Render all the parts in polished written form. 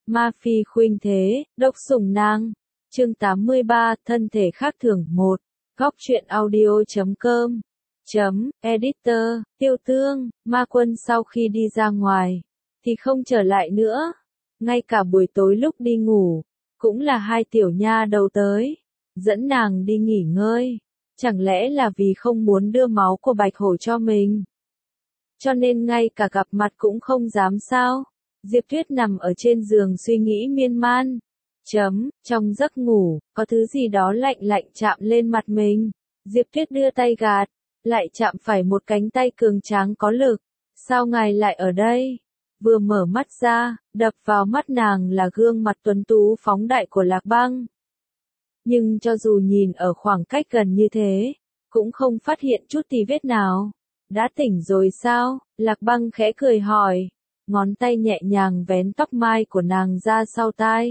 Ma phi khuynh thế, độc sủng nàng. Chương 83, thân thể khác thường 1. Góc truyện audio.com. Editor, Tiêu Tương, Ma Quân sau khi đi ra ngoài, thì không trở lại nữa. Ngay cả buổi tối lúc đi ngủ, cũng là hai tiểu nha đầu tới, dẫn nàng đi nghỉ ngơi. Chẳng lẽ là vì không muốn đưa máu của Bạch Hổ cho mình? Cho nên ngay cả gặp mặt cũng không dám sao? Diệp Tuyết nằm ở trên giường suy nghĩ miên man. Trong giấc ngủ, có thứ gì đó lạnh lạnh chạm lên mặt mình. Diệp Tuyết đưa tay gạt, lại chạm phải một cánh tay cường tráng có lực. Sao ngài lại ở đây? Vừa mở mắt ra, đập vào mắt nàng là gương mặt tuấn tú phóng đại của Lạc Băng. Nhưng cho dù nhìn ở khoảng cách gần như thế, cũng không phát hiện chút tì vết nào. Đã tỉnh rồi sao? Lạc Băng khẽ cười hỏi, ngón tay nhẹ nhàng vén tóc mai của nàng ra sau tai.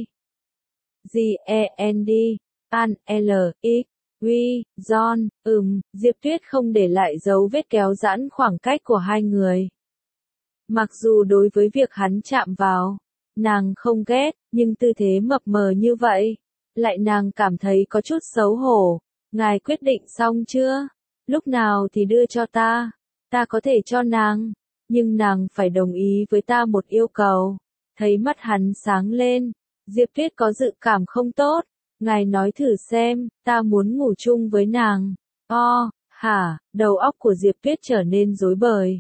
G-E-N-D, An, L, X, Uy, John, Diệp Tuyết không để lại dấu vết kéo giãn khoảng cách của hai người. Mặc dù đối với việc hắn chạm vào, nàng không ghét, nhưng tư thế mập mờ như vậy, lại nàng cảm thấy có chút xấu hổ. Ngài quyết định xong chưa? Lúc nào thì đưa cho ta? Ta có thể cho nàng, nhưng nàng phải đồng ý với ta một yêu cầu. Thấy mắt hắn sáng lên, Diệp Tuyết có dự cảm không tốt. Ngài nói thử xem, ta muốn ngủ chung với nàng. Hả? Đầu óc của Diệp Tuyết trở nên rối bời.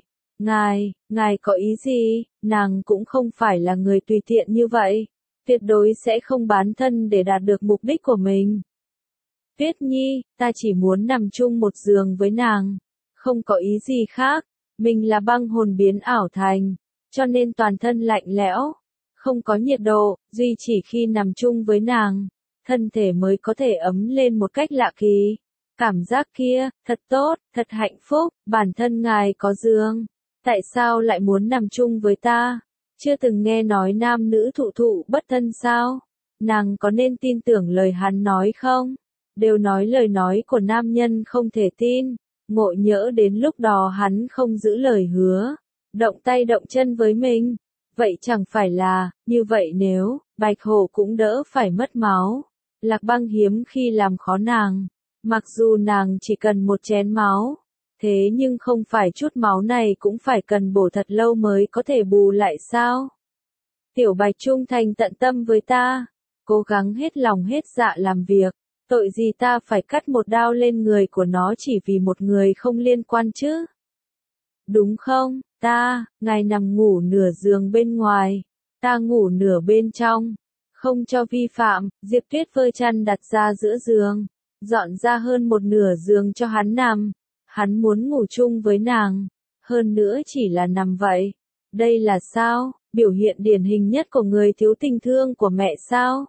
Ngài có ý gì? Nàng cũng không phải là người tùy tiện như vậy. Tuyệt đối sẽ không bán thân để đạt được mục đích của mình. Tuyết Nhi, ta chỉ muốn nằm chung một giường với nàng. Không có ý gì khác. Mình là băng hồn biến ảo thành, cho nên toàn thân lạnh lẽo, không có nhiệt độ, duy chỉ khi nằm chung với nàng, thân thể mới có thể ấm lên một cách lạ kỳ. Cảm giác kia, thật tốt, thật hạnh phúc. Bản thân ngài có giường, tại sao lại muốn nằm chung với ta? Chưa từng nghe nói nam nữ thụ thụ bất thân sao? Nàng có nên tin tưởng lời hắn nói không? Đều nói lời nói của nam nhân không thể tin. Ngộ nhỡ đến lúc đó hắn không giữ lời hứa, động tay động chân với mình. Vậy chẳng phải là, như vậy nếu, Bạch Hổ cũng đỡ phải mất máu. Lạc Băng hiếm khi làm khó nàng, mặc dù nàng chỉ cần một chén máu, thế nhưng không phải chút máu này cũng phải cần bổ thật lâu mới có thể bù lại sao? Tiểu Bạch trung thành tận tâm với ta, cố gắng hết lòng hết dạ làm việc. Tội gì ta phải cắt một đao lên người của nó chỉ vì một người không liên quan chứ? Đúng không? Ngài nằm ngủ nửa giường bên ngoài, ta ngủ nửa bên trong. Không cho vi phạm. Diệp Tuyết vơi chăn đặt ra giữa giường, dọn ra hơn một nửa giường cho hắn nằm. Hắn muốn ngủ chung với nàng, hơn nữa chỉ là nằm vậy. Đây là sao? Biểu hiện điển hình nhất của người thiếu tình thương của mẹ sao?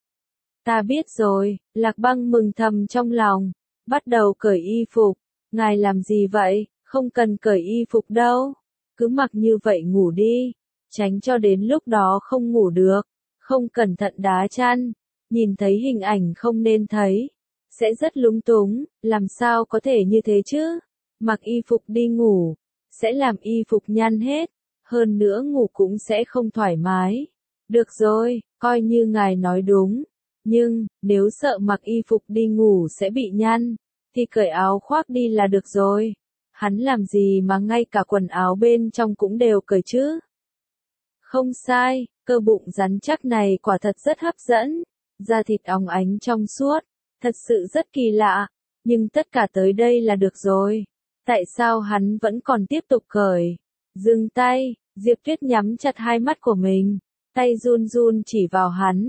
Ta biết rồi. Lạc Băng mừng thầm trong lòng, bắt đầu cởi y phục. Ngài làm gì vậy? Không cần cởi y phục đâu. Cứ mặc như vậy ngủ đi, tránh cho đến lúc đó không ngủ được. Không cẩn thận đá chăn, nhìn thấy hình ảnh không nên thấy, sẽ rất lúng túng. Làm sao có thể như thế chứ? Mặc y phục đi ngủ, sẽ làm y phục nhăn hết. Hơn nữa ngủ cũng sẽ không thoải mái. Được rồi, coi như ngài nói đúng. Nhưng, nếu sợ mặc y phục đi ngủ sẽ bị nhăn, thì cởi áo khoác đi là được rồi. Hắn làm gì mà ngay cả quần áo bên trong cũng đều cởi chứ? Không sai, cơ bụng rắn chắc này quả thật rất hấp dẫn. Da thịt óng ánh trong suốt, thật sự rất kỳ lạ. Nhưng tất cả tới đây là được rồi. Tại sao hắn vẫn còn tiếp tục cởi? Dừng tay, Diệp Tuyết nhắm chặt hai mắt của mình, tay run run chỉ vào hắn.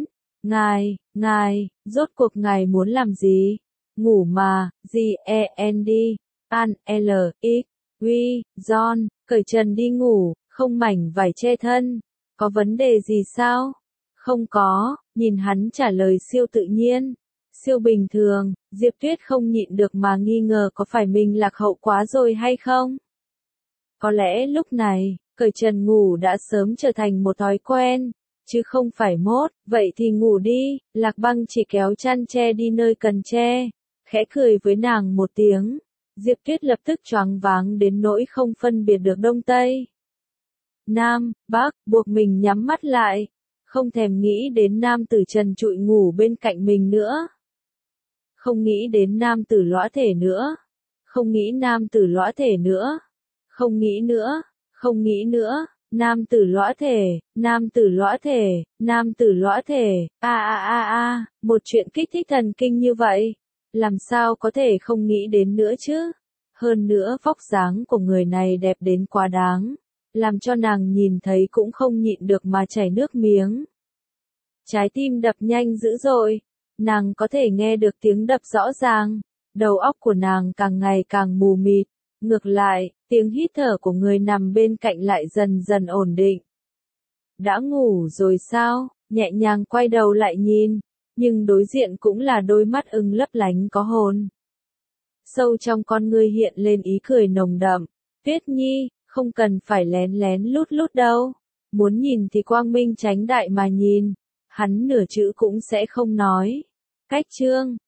Ngài, rốt cuộc ngài muốn làm gì? Ngủ mà. G-E-N-D, An, L, X, Uy, John, cởi trần đi ngủ, không mảnh vải che thân. Có vấn đề gì sao? Không có. Nhìn hắn trả lời siêu tự nhiên, siêu bình thường, Diệp Tuyết không nhịn được mà nghi ngờ có phải mình lạc hậu quá rồi hay không? Có lẽ lúc này, cởi trần ngủ đã sớm trở thành một thói quen, chứ không phải mốt. Vậy thì ngủ đi. Lạc Băng chỉ kéo chăn che đi nơi cần che, khẽ cười với nàng một tiếng. Diệp Tuyết lập tức choáng váng đến nỗi không phân biệt được đông tây, nam, bắc, buộc mình nhắm mắt lại. Không thèm nghĩ đến nam tử trần trụi ngủ bên cạnh mình nữa. Không nghĩ đến nam tử lõa thể nữa. Không nghĩ nam tử lõa thể nữa. Không nghĩ nữa, không nghĩ nữa. Nam tử lõa thể, nam tử lõa thể, nam tử lõa thể, một chuyện kích thích thần kinh như vậy. Làm sao có thể không nghĩ đến nữa chứ? Hơn nữa vóc dáng của người này đẹp đến quá đáng, làm cho nàng nhìn thấy cũng không nhịn được mà chảy nước miếng. Trái tim đập nhanh dữ dội, nàng có thể nghe được tiếng đập rõ ràng, đầu óc của nàng càng ngày càng mù mịt. Ngược lại, tiếng hít thở của người nằm bên cạnh lại dần dần ổn định. Đã ngủ rồi sao? Nhẹ nhàng quay đầu lại nhìn, nhưng đối diện cũng là đôi mắt ưng lấp lánh có hồn. Sâu trong con ngươi hiện lên ý cười nồng đậm. Tuyết Nhi, không cần phải lén lén lút lút đâu. Muốn nhìn thì quang minh chánh đại mà nhìn. Hắn nửa chữ cũng sẽ không nói. Cách chương